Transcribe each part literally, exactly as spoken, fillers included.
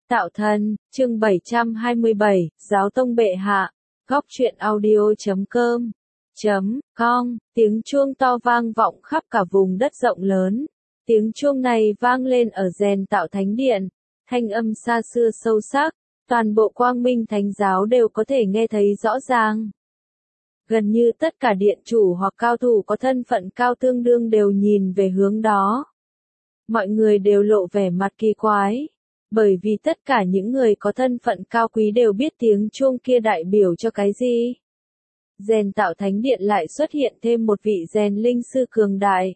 Tạo thần, chương bảy trăm hai mươi bảy, Giáo tông bệ hạ, góc truyện audio chấm com, chấm, com, tiếng chuông to vang vọng khắp cả vùng đất rộng lớn. Tiếng chuông này vang lên ở rèn tạo thánh điện, thanh âm xa xưa sâu sắc, toàn bộ quang minh thánh giáo đều có thể nghe thấy rõ ràng. Gần như tất cả điện chủ hoặc cao thủ có thân phận cao tương đương đều nhìn về hướng đó. Mọi người đều lộ vẻ mặt kỳ quái. Bởi vì tất cả những người có thân phận cao quý đều biết tiếng chuông kia đại biểu cho cái gì. Rèn tạo thánh điện lại xuất hiện thêm một vị rèn linh sư cường đại.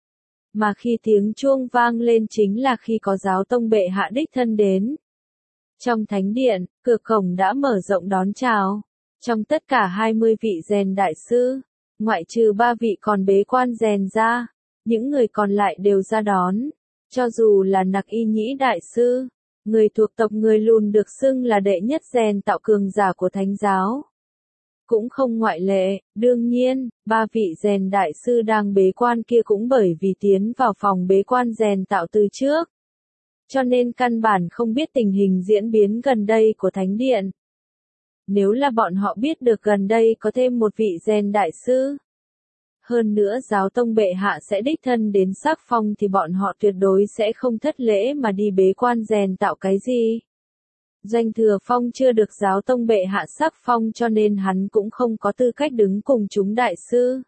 Mà khi tiếng chuông vang lên chính là khi có giáo tông bệ hạ đích thân đến. Trong thánh điện, cửa cổng đã mở rộng đón chào. Trong tất cả hai mươi vị rèn đại sư, ngoại trừ ba vị còn bế quan rèn ra, những người còn lại đều ra đón. Cho dù là Nặc Y Nhĩ đại sư, người thuộc tộc người lùn được xưng là đệ nhất rèn tạo cường giả của thánh giáo, cũng không ngoại lệ. Đương nhiên, ba vị rèn đại sư đang bế quan kia cũng bởi vì tiến vào phòng bế quan rèn tạo từ trước, cho nên căn bản không biết tình hình diễn biến gần đây của thánh điện. Nếu là bọn họ biết được gần đây có thêm một vị rèn đại sư, hơn nữa giáo tông bệ hạ sẽ đích thân đến sắc phong thì bọn họ tuyệt đối sẽ không thất lễ mà đi bế quan rèn tạo cái gì. Doanh Thừa Phong chưa được giáo tông bệ hạ sắc phong cho nên hắn cũng không có tư cách đứng cùng chúng đại sư.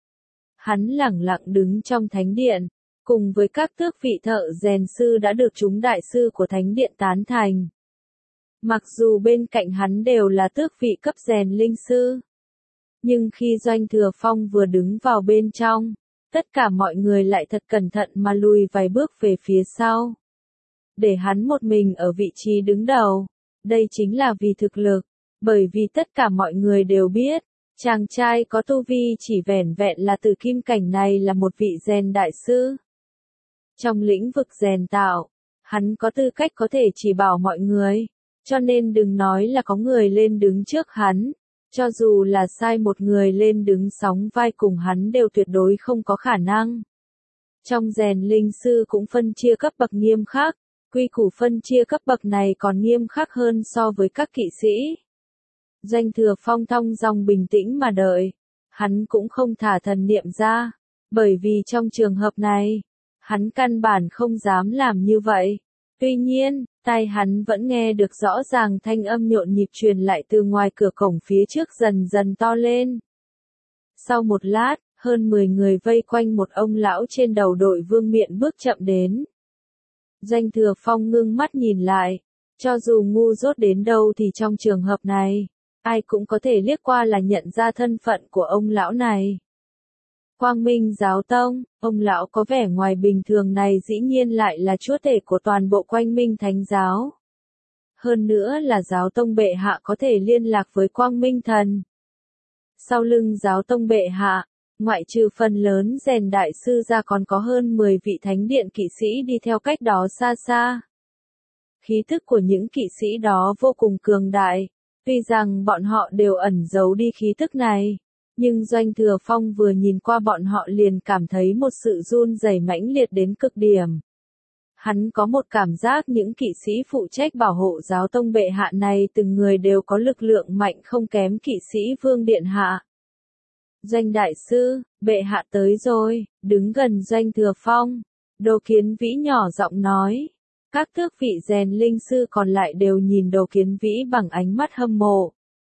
Hắn lẳng lặng đứng trong thánh điện, cùng với các tước vị thợ rèn sư đã được chúng đại sư của thánh điện tán thành. Mặc dù bên cạnh hắn đều là tước vị cấp rèn linh sư, nhưng khi Doanh Thừa Phong vừa đứng vào bên trong, tất cả mọi người lại thật cẩn thận mà lùi vài bước về phía sau. Để hắn một mình ở vị trí đứng đầu, đây chính là vì thực lực, bởi vì tất cả mọi người đều biết, chàng trai có tu vi chỉ vẻn vẹn là tử kim cảnh này là một vị rèn đại sư. Trong lĩnh vực rèn tạo, hắn có tư cách có thể chỉ bảo mọi người, cho nên đừng nói là có người lên đứng trước hắn. Cho dù là sai một người lên đứng sóng vai cùng hắn đều tuyệt đối không có khả năng. Trong rèn linh sư cũng phân chia cấp bậc nghiêm khắc, quy củ phân chia cấp bậc này còn nghiêm khắc hơn so với các kỵ sĩ. Doanh Thừa Phong thong dong bình tĩnh mà đợi, hắn cũng không thả thần niệm ra, bởi vì trong trường hợp này, hắn căn bản không dám làm như vậy. Tuy nhiên, tai hắn vẫn nghe được rõ ràng thanh âm nhộn nhịp truyền lại từ ngoài cửa cổng phía trước dần dần to lên. Sau một lát, hơn mười người vây quanh một ông lão trên đầu đội vương miện bước chậm đến. Doanh Thừa Phong ngưng mắt nhìn lại, cho dù ngu dốt đến đâu thì trong trường hợp này, ai cũng có thể liếc qua là nhận ra thân phận của ông lão này. Quang Minh Giáo Tông, ông lão có vẻ ngoài bình thường này dĩ nhiên lại là chúa tể của toàn bộ Quang Minh Thánh Giáo. Hơn nữa là Giáo Tông bệ hạ có thể liên lạc với Quang Minh Thần. Sau lưng Giáo Tông bệ hạ, ngoại trừ phần lớn rèn đại sư ra còn có hơn mười vị thánh điện kỵ sĩ đi theo cách đó xa xa. Khí thức của những kỵ sĩ đó vô cùng cường đại, tuy rằng bọn họ đều ẩn giấu đi khí thức này. Nhưng Doanh Thừa Phong vừa nhìn qua bọn họ liền cảm thấy một sự run rẩy mãnh liệt đến cực điểm. Hắn có một cảm giác những kỵ sĩ phụ trách bảo hộ giáo tông bệ hạ này từng người đều có lực lượng mạnh không kém kỵ sĩ Vương Điện Hạ. Doanh đại sư, bệ hạ tới rồi, đứng gần Doanh Thừa Phong. Đồ Kiến Vĩ nhỏ giọng nói. Các tước vị rèn linh sư còn lại đều nhìn Đồ Kiến Vĩ bằng ánh mắt hâm mộ.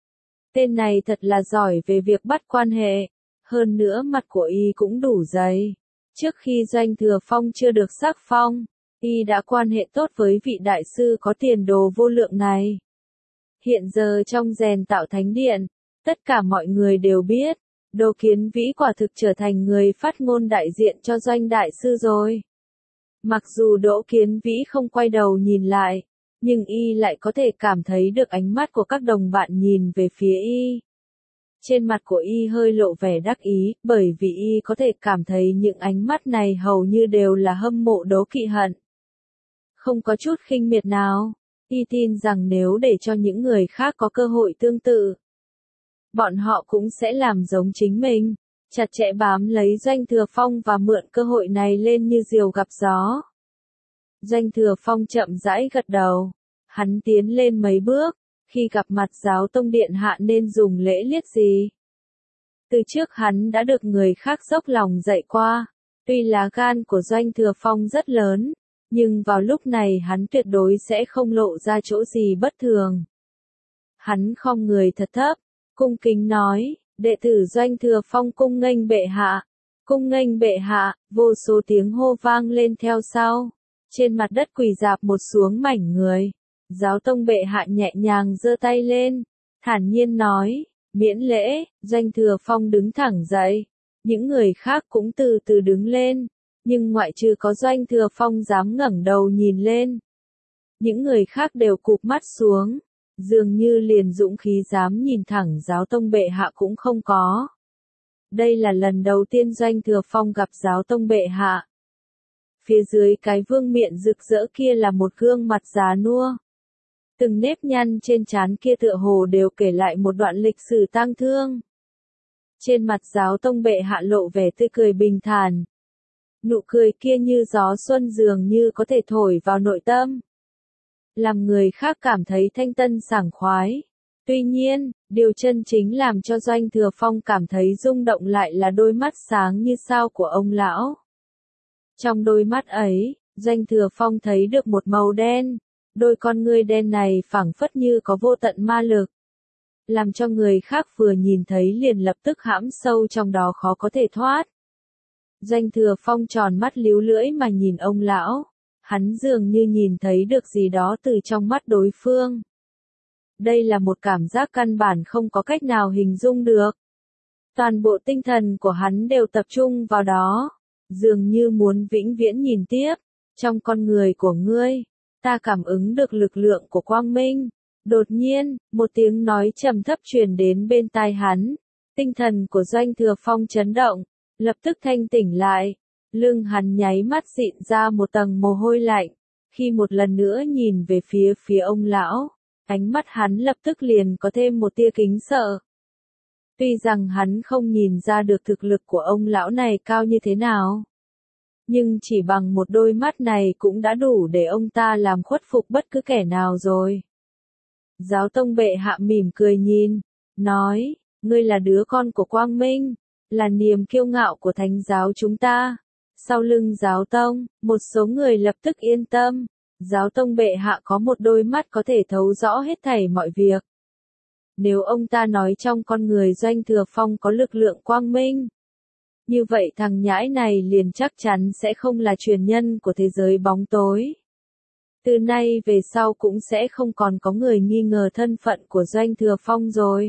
Tên này thật là giỏi về việc bắt quan hệ, hơn nữa mặt của y cũng đủ dày. Trước khi Doanh Thừa Phong chưa được sắc phong, y đã quan hệ tốt với vị đại sư có tiền đồ vô lượng này. Hiện giờ trong rèn tạo thánh điện, tất cả mọi người đều biết, Đồ Kiến Vĩ quả thực trở thành người phát ngôn đại diện cho Doanh đại sư rồi. Mặc dù Đỗ Kiến Vĩ không quay đầu nhìn lại, nhưng y lại có thể cảm thấy được ánh mắt của các đồng bạn nhìn về phía y. Trên mặt của y hơi lộ vẻ đắc ý, bởi vì y có thể cảm thấy những ánh mắt này hầu như đều là hâm mộ đố kỵ hận. Không có chút khinh miệt nào, y tin rằng nếu để cho những người khác có cơ hội tương tự, bọn họ cũng sẽ làm giống chính mình, chặt chẽ bám lấy Doanh Thừa Phong và mượn cơ hội này lên như diều gặp gió. Doanh Thừa Phong chậm rãi gật đầu. Hắn tiến lên mấy bước, khi gặp mặt giáo tông điện hạ nên dùng lễ liết gì? Từ trước hắn đã được người khác dốc lòng dạy qua, tuy lá gan của Doanh Thừa Phong rất lớn, nhưng vào lúc này hắn tuyệt đối sẽ không lộ ra chỗ gì bất thường. Hắn khom người thật thấp, cung kính nói, đệ tử Doanh Thừa Phong cung nghênh bệ hạ, cung nghênh bệ hạ, vô số tiếng hô vang lên theo sau. Trên mặt đất quỳ rạp một xuống mảnh người, giáo tông bệ hạ nhẹ nhàng giơ tay lên, thản nhiên nói, miễn lễ. Doanh Thừa Phong đứng thẳng dậy, những người khác cũng từ từ đứng lên, nhưng ngoại trừ có Doanh Thừa Phong dám ngẩng đầu nhìn lên. Những người khác đều cụp mắt xuống, dường như liền dũng khí dám nhìn thẳng giáo tông bệ hạ cũng không có. Đây là lần đầu tiên Doanh Thừa Phong gặp giáo tông bệ hạ. Phía dưới cái vương miện rực rỡ kia là một gương mặt già nua. Từng nếp nhăn trên trán kia tựa hồ đều kể lại một đoạn lịch sử tang thương. Trên mặt giáo tông bệ hạ lộ vẻ tươi cười bình thản. Nụ cười kia như gió xuân dường như có thể thổi vào nội tâm, làm người khác cảm thấy thanh tân sảng khoái. Tuy nhiên, điều chân chính làm cho Doanh Thừa Phong cảm thấy rung động lại là đôi mắt sáng như sao của ông lão. Trong đôi mắt ấy, Doanh Thừa Phong thấy được một màu đen, đôi con ngươi đen này phảng phất như có vô tận ma lực, làm cho người khác vừa nhìn thấy liền lập tức hãm sâu trong đó khó có thể thoát. Doanh Thừa Phong tròn mắt líu lưỡi mà nhìn ông lão, hắn dường như nhìn thấy được gì đó từ trong mắt đối phương. Đây là một cảm giác căn bản không có cách nào hình dung được. Toàn bộ tinh thần của hắn đều tập trung vào đó, dường như muốn vĩnh viễn nhìn tiếp. Trong con người của ngươi, ta cảm ứng được lực lượng của quang minh. Đột nhiên, một tiếng nói trầm thấp truyền đến bên tai hắn. Tinh thần của Doanh Thừa Phong chấn động, lập tức thanh tỉnh lại. Lưng hắn nháy mắt dịn ra một tầng mồ hôi lạnh. Khi một lần nữa nhìn về phía phía ông lão, ánh mắt hắn lập tức liền có thêm một tia kính sợ. Tuy rằng hắn không nhìn ra được thực lực của ông lão này cao như thế nào, nhưng chỉ bằng một đôi mắt này cũng đã đủ để ông ta làm khuất phục bất cứ kẻ nào rồi. Giáo tông bệ hạ mỉm cười nhìn, nói, ngươi là đứa con của Quang Minh, là niềm kiêu ngạo của thánh giáo chúng ta. Sau lưng giáo tông, một số người lập tức yên tâm. Giáo tông bệ hạ có một đôi mắt có thể thấu rõ hết thảy mọi việc. Nếu ông ta nói trong con người Doanh Thừa Phong có lực lượng quang minh, như vậy thằng nhãi này liền chắc chắn sẽ không là truyền nhân của thế giới bóng tối. Từ nay về sau cũng sẽ không còn có người nghi ngờ thân phận của Doanh Thừa Phong rồi.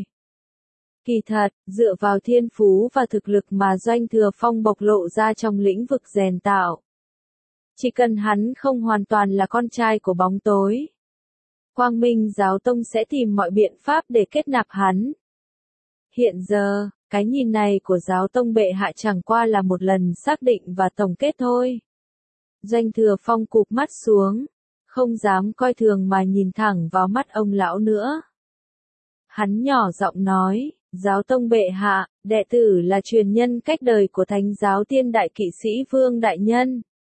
Kỳ thật, dựa vào thiên phú và thực lực mà Doanh Thừa Phong bộc lộ ra trong lĩnh vực rèn tạo, chỉ cần hắn không hoàn toàn là con trai của bóng tối, Quang Minh Giáo Tông sẽ tìm mọi biện pháp để kết nạp hắn. Hiện giờ, cái nhìn này của Giáo Tông bệ hạ chẳng qua là một lần xác định và tổng kết thôi. Doanh Thừa Phong cụp mắt xuống, không dám coi thường mà nhìn thẳng vào mắt ông lão nữa. Hắn nhỏ giọng nói, Giáo Tông bệ hạ, đệ tử là truyền nhân cách đời của Thánh giáo Tiên Đại Kỵ sĩ Vương Đại Nhân.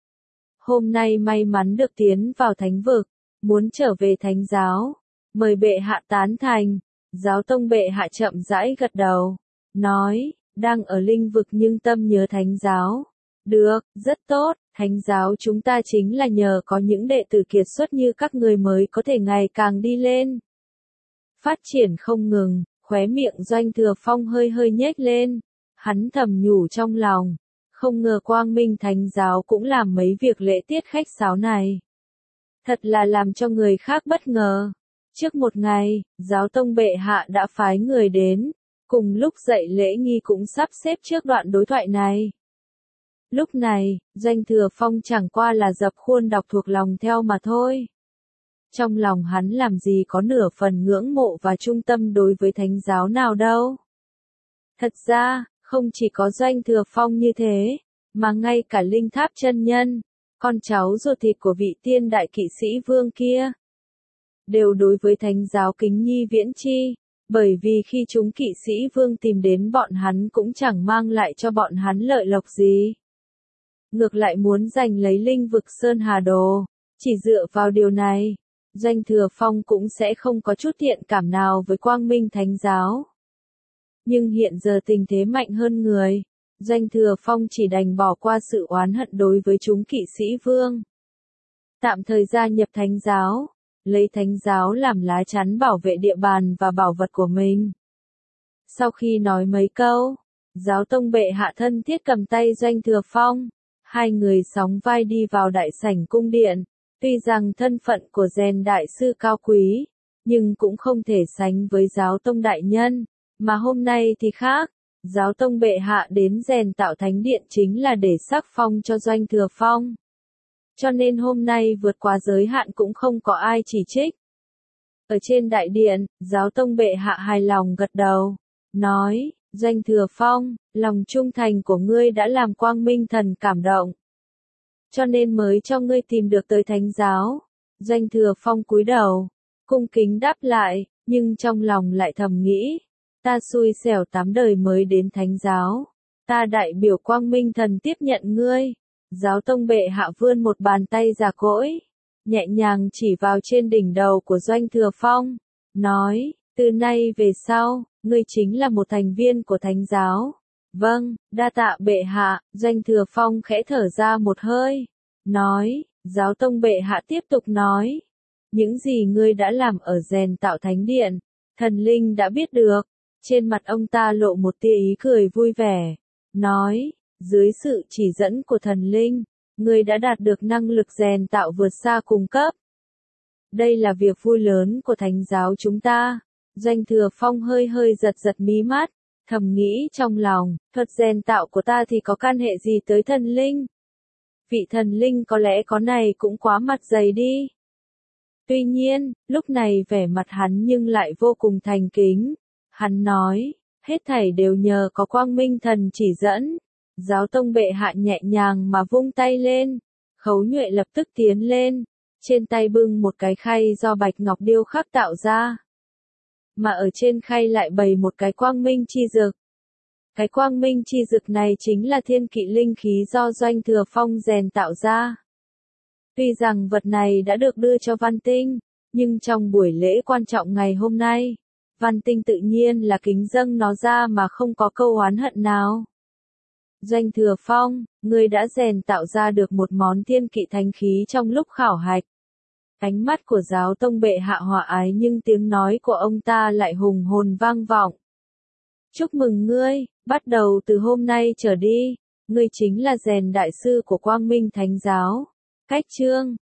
Hôm nay may mắn được tiến vào thánh vực, muốn trở về thánh giáo, mời bệ hạ tán thành. Giáo tông bệ hạ chậm rãi gật đầu, nói, đang ở linh vực nhưng tâm nhớ thánh giáo. Được, rất tốt, thánh giáo chúng ta chính là nhờ có những đệ tử kiệt xuất như các người mới có thể ngày càng đi lên. Phát triển không ngừng, khóe miệng Doanh Thừa Phong hơi hơi nhếch lên, hắn thầm nhủ trong lòng. Không ngờ Quang Minh Thánh giáo cũng làm mấy việc lễ tiết khách sáo này. Thật là làm cho người khác bất ngờ. Trước một ngày, giáo tông bệ hạ đã phái người đến, cùng lúc dạy lễ nghi cũng sắp xếp trước đoạn đối thoại này. Lúc này, Doanh Thừa Phong chẳng qua là dập khuôn đọc thuộc lòng theo mà thôi. Trong lòng hắn làm gì có nửa phần ngưỡng mộ và trung tâm đối với thánh giáo nào đâu. Thật ra, không chỉ có Doanh Thừa Phong như thế, mà ngay cả Linh Tháp chân nhân, con cháu ruột thịt của vị tiên đại kỵ sĩ vương kia, đều đối với thánh giáo kính nhi viễn chi, bởi vì khi chúng kỵ sĩ vương tìm đến bọn hắn cũng chẳng mang lại cho bọn hắn lợi lộc gì. Ngược lại muốn giành lấy linh vực Sơn Hà Đồ, chỉ dựa vào điều này, Doanh Thừa Phong cũng sẽ không có chút thiện cảm nào với Quang Minh Thánh giáo. Nhưng hiện giờ tình thế mạnh hơn người, Doanh Thừa Phong chỉ đành bỏ qua sự oán hận đối với chúng kỵ sĩ vương. Tạm thời gia nhập Thánh giáo, lấy Thánh giáo làm lá chắn bảo vệ địa bàn và bảo vật của mình. Sau khi nói mấy câu, giáo tông bệ hạ thân thiết cầm tay Doanh Thừa Phong, hai người sóng vai đi vào đại sảnh cung điện. Tuy rằng thân phận của Rèn đại sư cao quý, nhưng cũng không thể sánh với giáo tông đại nhân, mà hôm nay thì khác, giáo tông bệ hạ đến rèn tạo thánh điện chính là để sắc phong cho Doanh Thừa Phong. Cho nên hôm nay vượt quá giới hạn cũng không có ai chỉ trích. Ở trên đại điện, giáo tông bệ hạ hài lòng gật đầu, nói, Doanh Thừa Phong, lòng trung thành của ngươi đã làm Quang Minh Thần cảm động. Cho nên mới cho ngươi tìm được tới Thánh giáo. Doanh Thừa Phong cúi đầu, cung kính đáp lại, nhưng trong lòng lại thầm nghĩ, ta xui xẻo tám đời mới đến Thánh giáo, ta đại biểu Quang Minh Thần tiếp nhận ngươi. Giáo tông bệ hạ vươn một bàn tay già cỗi, nhẹ nhàng chỉ vào trên đỉnh đầu của Doanh Thừa Phong, nói, từ nay về sau, ngươi chính là một thành viên của Thánh giáo. Vâng, đa tạ bệ hạ. Doanh Thừa Phong khẽ thở ra một hơi, nói, giáo tông bệ hạ tiếp tục nói, những gì ngươi đã làm ở rèn tạo thánh điện, thần linh đã biết được. Trên mặt ông ta lộ một tia ý cười vui vẻ, nói, dưới sự chỉ dẫn của thần linh, ngươi đã đạt được năng lực rèn tạo vượt xa cùng cấp. Đây là việc vui lớn của Thánh giáo chúng ta. Doanh Thừa Phong hơi hơi giật giật mí mắt, thầm nghĩ trong lòng, thuật rèn tạo của ta thì có can hệ gì tới thần linh? Vị thần linh có lẽ có này cũng quá mặt dày đi. Tuy nhiên, lúc này vẻ mặt hắn nhưng lại vô cùng thành kính. Hắn nói, hết thảy đều nhờ có Quang Minh Thần chỉ dẫn. Giáo tông bệ hạ nhẹ nhàng mà vung tay lên, Khấu Nhuệ lập tức tiến lên, trên tay bưng một cái khay do bạch ngọc điêu khắc tạo ra. Mà ở trên khay lại bày một cái quang minh chi dực. Cái quang minh chi dực này chính là thiên kỵ linh khí do Doanh Thừa Phong rèn tạo ra. Tuy rằng vật này đã được đưa cho Văn Tinh, nhưng trong buổi lễ quan trọng ngày hôm nay, Văn Tinh tự nhiên là kính dâng nó ra mà không có câu oán hận nào. Doanh Thừa Phong, ngươi đã rèn tạo ra được một món thiên kỵ thánh khí trong lúc khảo hạch. Ánh mắt của giáo tông bệ hạ hòa ái nhưng tiếng nói của ông ta lại hùng hồn vang vọng. Chúc mừng ngươi, bắt đầu từ hôm nay trở đi, ngươi chính là rèn đại sư của Quang Minh Thánh giáo. Cách chương